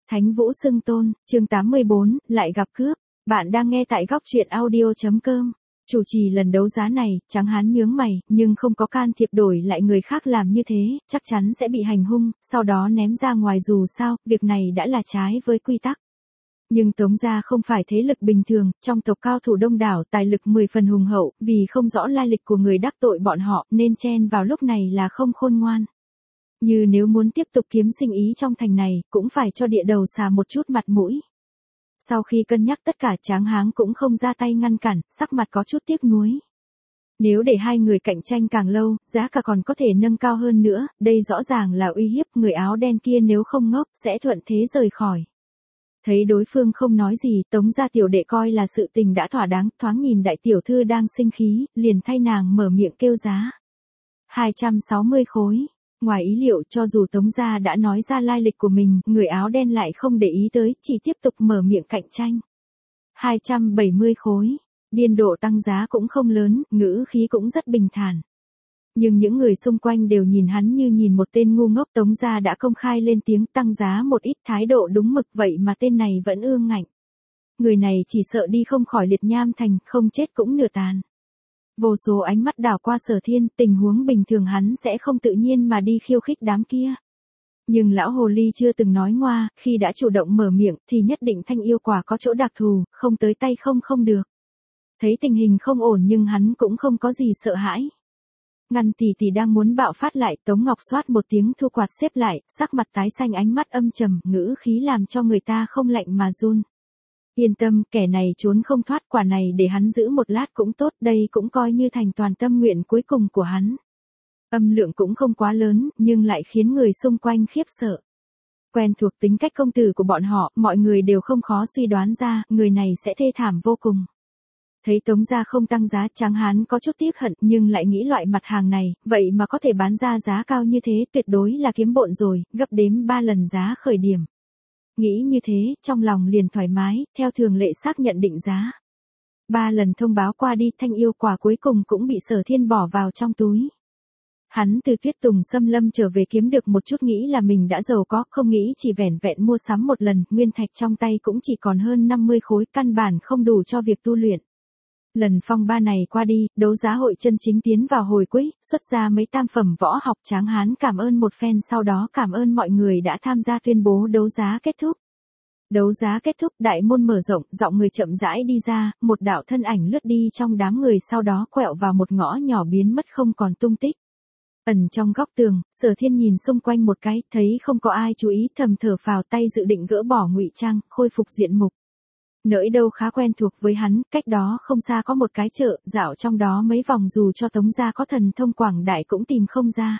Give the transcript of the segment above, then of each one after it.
Thánh Vũ Xưng Tôn, chương 84, lại gặp cướp. Bạn đang nghe tại góc truyện audio.com. Chủ trì lần đấu giá này, Tráng Hán nhướng mày, nhưng không có can thiệp đổi lại người khác làm như thế, chắc chắn sẽ bị hành hung, sau đó ném ra ngoài dù sao, việc này đã là trái với quy tắc. Nhưng Tống gia không phải thế lực bình thường, trong tộc cao thủ đông đảo, tài lực 10 phần hùng hậu, vì không rõ lai lịch của người đắc tội bọn họ, nên chen vào lúc này là không khôn ngoan. Như nếu muốn tiếp tục kiếm sinh ý trong thành này, cũng phải cho địa đầu xà một chút mặt mũi. Sau khi cân nhắc tất cả, Tráng Hán cũng không ra tay ngăn cản, sắc mặt có chút tiếc nuối. Nếu để hai người cạnh tranh càng lâu, giá cả còn có thể nâng cao hơn nữa, đây rõ ràng là uy hiếp, người áo đen kia nếu không ngốc, sẽ thuận thế rời khỏi. Thấy đối phương không nói gì, Tống gia tiểu đệ coi là sự tình đã thỏa đáng, thoáng nhìn đại tiểu thư đang sinh khí, liền thay nàng mở miệng kêu giá. 260 khối. Ngoài ý liệu, cho dù Tống gia đã nói ra lai lịch của mình, người áo đen lại không để ý tới, chỉ tiếp tục mở miệng cạnh tranh. 270 khối. Biên độ tăng giá cũng không lớn, ngữ khí cũng rất bình thản. Nhưng những người xung quanh đều nhìn hắn như nhìn một tên ngu ngốc. Tống gia đã công khai lên tiếng tăng giá một ít, thái độ đúng mực, vậy mà tên này vẫn ương ngạnh. Người này chỉ sợ đi không khỏi liệt nham thành, không chết cũng nửa tàn. Vô số ánh mắt đảo qua Sở Thiên, tình huống bình thường hắn sẽ không tự nhiên mà đi khiêu khích đám kia. Nhưng lão hồ ly chưa từng nói ngoa, khi đã chủ động mở miệng thì nhất định thanh yêu quả có chỗ đặc thù, không tới tay không được. Thấy tình hình không ổn nhưng hắn cũng không có gì sợ hãi. Ngăn tỷ tỷ đang muốn bạo phát lại, Tống Ngọc xoát một tiếng thu quạt xếp lại, sắc mặt tái xanh, ánh mắt âm trầm, ngữ khí làm cho người ta không lạnh mà run. Yên tâm, kẻ này trốn không thoát, quả này để hắn giữ một lát cũng tốt, đây cũng coi như thành toàn tâm nguyện cuối cùng của hắn. Âm lượng cũng không quá lớn, nhưng lại khiến người xung quanh khiếp sợ. Quen thuộc tính cách công tử của bọn họ, mọi người đều không khó suy đoán ra, người này sẽ thê thảm vô cùng. Thấy Tống gia không tăng giá, Tráng Hán có chút tiếc hận, nhưng lại nghĩ loại mặt hàng này, vậy mà có thể bán ra giá cao như thế, tuyệt đối là kiếm bộn rồi, gấp đếm 3 lần giá khởi điểm. Nghĩ như thế, trong lòng liền thoải mái, theo thường lệ xác nhận định giá. 3 lần thông báo qua đi, thanh yêu quả cuối cùng cũng bị Sở Thiên bỏ vào trong túi. Hắn từ Tuyết Tùng xâm lâm trở về kiếm được một chút, nghĩ là mình đã giàu có, không nghĩ chỉ vẻn vẹn mua sắm một lần, nguyên thạch trong tay cũng chỉ còn hơn 50 khối, căn bản không đủ cho việc tu luyện. Lần phong ba này qua đi, đấu giá hội chân chính tiến vào hồi cuối, xuất ra mấy tam phẩm võ học. Tráng Hán cảm ơn một phen, sau đó cảm ơn mọi người đã tham gia, tuyên bố đấu giá kết thúc. Đấu giá kết thúc, đại môn mở rộng, giọng người chậm rãi đi ra, một đạo thân ảnh lướt đi trong đám người, sau đó quẹo vào một ngõ nhỏ biến mất không còn tung tích. Ẩn trong góc tường, Sở Thiên nhìn xung quanh một cái, thấy không có ai chú ý, thầm thở phào, tay dự định gỡ bỏ ngụy trang, khôi phục diện mục. Nỗi đâu khá quen thuộc với hắn, cách đó không xa có một cái chợ, dạo trong đó mấy vòng dù cho Tống gia có thần thông quảng đại cũng tìm không ra.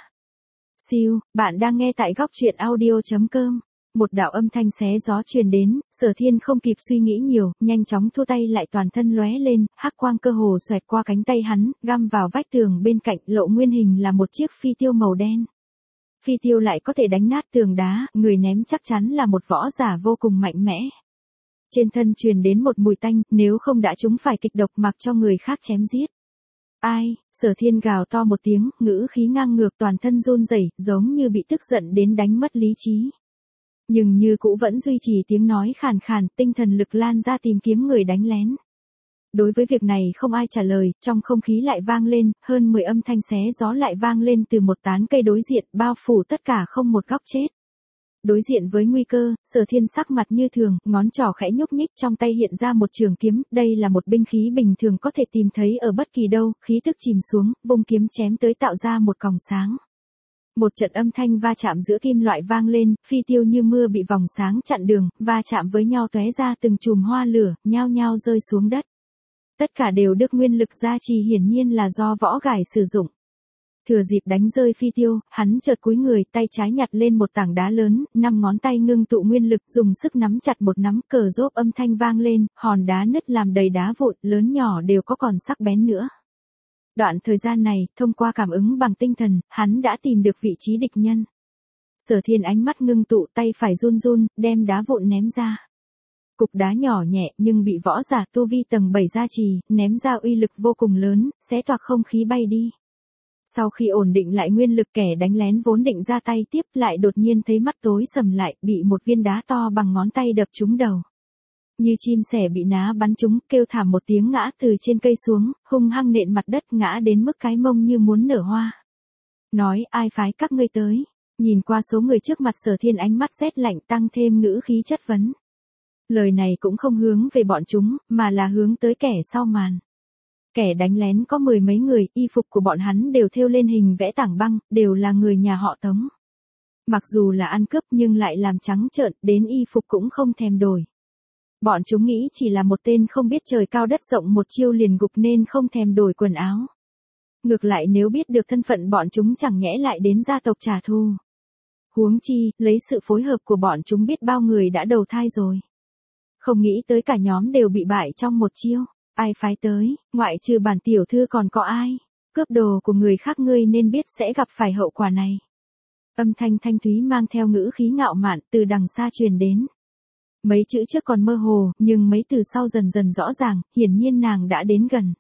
Siêu, bạn đang nghe tại góc truyện audio.com. Một đạo âm thanh xé gió truyền đến, Sở Thiên không kịp suy nghĩ nhiều, nhanh chóng thu tay lại, toàn thân lóe lên, hắc quang cơ hồ xoẹt qua cánh tay hắn, găm vào vách tường bên cạnh, lộ nguyên hình là một chiếc phi tiêu màu đen. Phi tiêu lại có thể đánh nát tường đá, người ném chắc chắn là một võ giả vô cùng mạnh mẽ. Trên thân truyền đến một mùi tanh, nếu không đã trúng phải kịch độc, mặc cho người khác chém giết. Ai? Sở Thiên gào to một tiếng, ngữ khí ngang ngược, toàn thân run rẩy, giống như bị tức giận đến đánh mất lý trí. Nhưng như cũ vẫn duy trì tiếng nói khàn khàn, tinh thần lực lan ra tìm kiếm người đánh lén. Đối với việc này không ai trả lời, trong không khí lại vang lên, hơn 10 âm thanh xé gió lại vang lên từ một tán cây đối diện, bao phủ tất cả không một góc chết. Đối diện với nguy cơ, Sở Thiên sắc mặt như thường, ngón trỏ khẽ nhúc nhích, trong tay hiện ra một trường kiếm, đây là một binh khí bình thường có thể tìm thấy ở bất kỳ đâu, khí tức chìm xuống, vung kiếm chém tới tạo ra một còng sáng. Một trận âm thanh va chạm giữa kim loại vang lên, phi tiêu như mưa bị vòng sáng chặn đường, va chạm với nhau tóe ra từng chùm hoa lửa, nhao nhao rơi xuống đất. Tất cả đều được nguyên lực gia trì, hiển nhiên là do võ gải sử dụng. Thừa dịp đánh rơi phi tiêu, hắn chợt cúi người, tay trái nhặt lên một tảng đá lớn, 5 ngón tay ngưng tụ nguyên lực, dùng sức nắm chặt một nắm, cờ rốp âm thanh vang lên, hòn đá nứt làm đầy đá vụn, lớn nhỏ đều có còn sắc bén nữa. Đoạn thời gian này, thông qua cảm ứng bằng tinh thần, hắn đã tìm được vị trí địch nhân. Sở Thiên ánh mắt ngưng tụ, tay phải run run, đem đá vụn ném ra. Cục đá nhỏ nhẹ nhưng bị võ giả tu vi tầng 7 gia trì, ném ra uy lực vô cùng lớn, xé toạc không khí bay đi. Sau khi ổn định lại nguyên lực, kẻ đánh lén vốn định ra tay tiếp lại đột nhiên thấy mắt tối sầm lại, bị một viên đá to bằng ngón tay đập trúng đầu. Như chim sẻ bị ná bắn trúng, kêu thảm một tiếng ngã từ trên cây xuống, hung hăng nện mặt đất, ngã đến mức cái mông như muốn nở hoa. Nói, ai phái các ngươi tới? Nhìn qua số người trước mặt, Sở Thiên ánh mắt rét lạnh, tăng thêm ngữ khí chất vấn. Lời này cũng không hướng về bọn chúng, mà là hướng tới kẻ sau màn. Kẻ đánh lén có 10 mấy người, y phục của bọn hắn đều thêu lên hình vẽ tảng băng, đều là người nhà họ Tống. Mặc dù là ăn cướp nhưng lại làm trắng trợn, đến y phục cũng không thèm đổi. Bọn chúng nghĩ chỉ là một tên không biết trời cao đất rộng một chiêu liền gục nên không thèm đổi quần áo. Ngược lại nếu biết được thân phận bọn chúng chẳng nhẽ lại đến gia tộc trả thù. Huống chi, lấy sự phối hợp của bọn chúng biết bao người đã đầu thai rồi. Không nghĩ tới cả nhóm đều bị bại trong một chiêu. Ai phái tới, ngoại trừ bản tiểu thư còn có ai? Cướp đồ của người khác ngươi nên biết sẽ gặp phải hậu quả này. Âm thanh thanh thúy mang theo ngữ khí ngạo mạn từ đằng xa truyền đến. Mấy chữ trước còn mơ hồ, nhưng mấy từ sau dần dần rõ ràng, hiển nhiên nàng đã đến gần.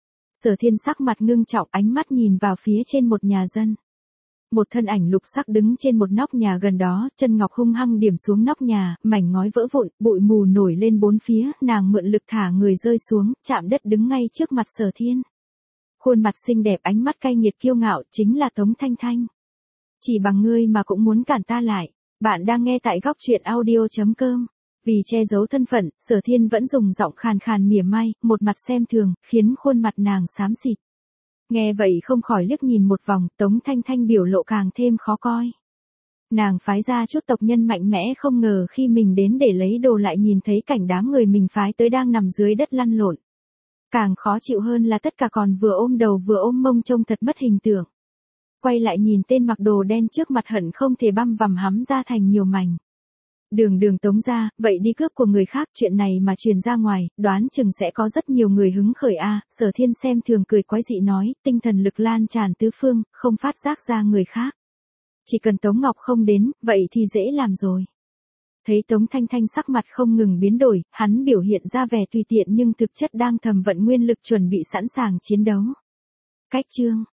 Sở Thiên sắc mặt ngưng trọng, ánh mắt nhìn vào phía trên một nhà dân. Một thân ảnh lục sắc đứng trên một nóc nhà gần đó, chân ngọc hung hăng điểm xuống nóc nhà, mảnh ngói vỡ vụn, bụi mù nổi lên bốn phía, nàng mượn lực thả người rơi xuống, chạm đất đứng ngay trước mặt Sở Thiên. Khuôn mặt xinh đẹp, ánh mắt cay nghiệt kiêu ngạo, chính là Tống Thanh Thanh. Chỉ bằng ngươi mà cũng muốn cản ta lại. Bạn đang nghe tại góc truyện audio.com. Vì che giấu thân phận, Sở Thiên vẫn dùng giọng khàn khàn mỉa mai, một mặt xem thường, khiến khuôn mặt nàng xám xịt. Nghe vậy không khỏi liếc nhìn một vòng, Tống Thanh Thanh biểu lộ càng thêm khó coi. Nàng phái ra chút tộc nhân mạnh mẽ, không ngờ khi mình đến để lấy đồ lại nhìn thấy cảnh đám người mình phái tới đang nằm dưới đất lăn lộn. Càng khó chịu hơn là tất cả còn vừa ôm đầu vừa ôm mông, trông thật mất hình tượng. Quay lại nhìn tên mặc đồ đen trước mặt hận không thể băm vằm hắm ra thành nhiều mảnh. Đường Tống gia, vậy đi cướp của người khác, chuyện này mà truyền ra ngoài, đoán chừng sẽ có rất nhiều người hứng khởi a. Sở Thiên xem thường cười quái dị nói, tinh thần lực lan tràn tứ phương, không phát giác ra người khác. Chỉ cần Tống Ngọc không đến, vậy thì dễ làm rồi. Thấy Tống Thanh Thanh sắc mặt không ngừng biến đổi, hắn biểu hiện ra vẻ tùy tiện nhưng thực chất đang thầm vận nguyên lực chuẩn bị sẵn sàng chiến đấu. Cách chương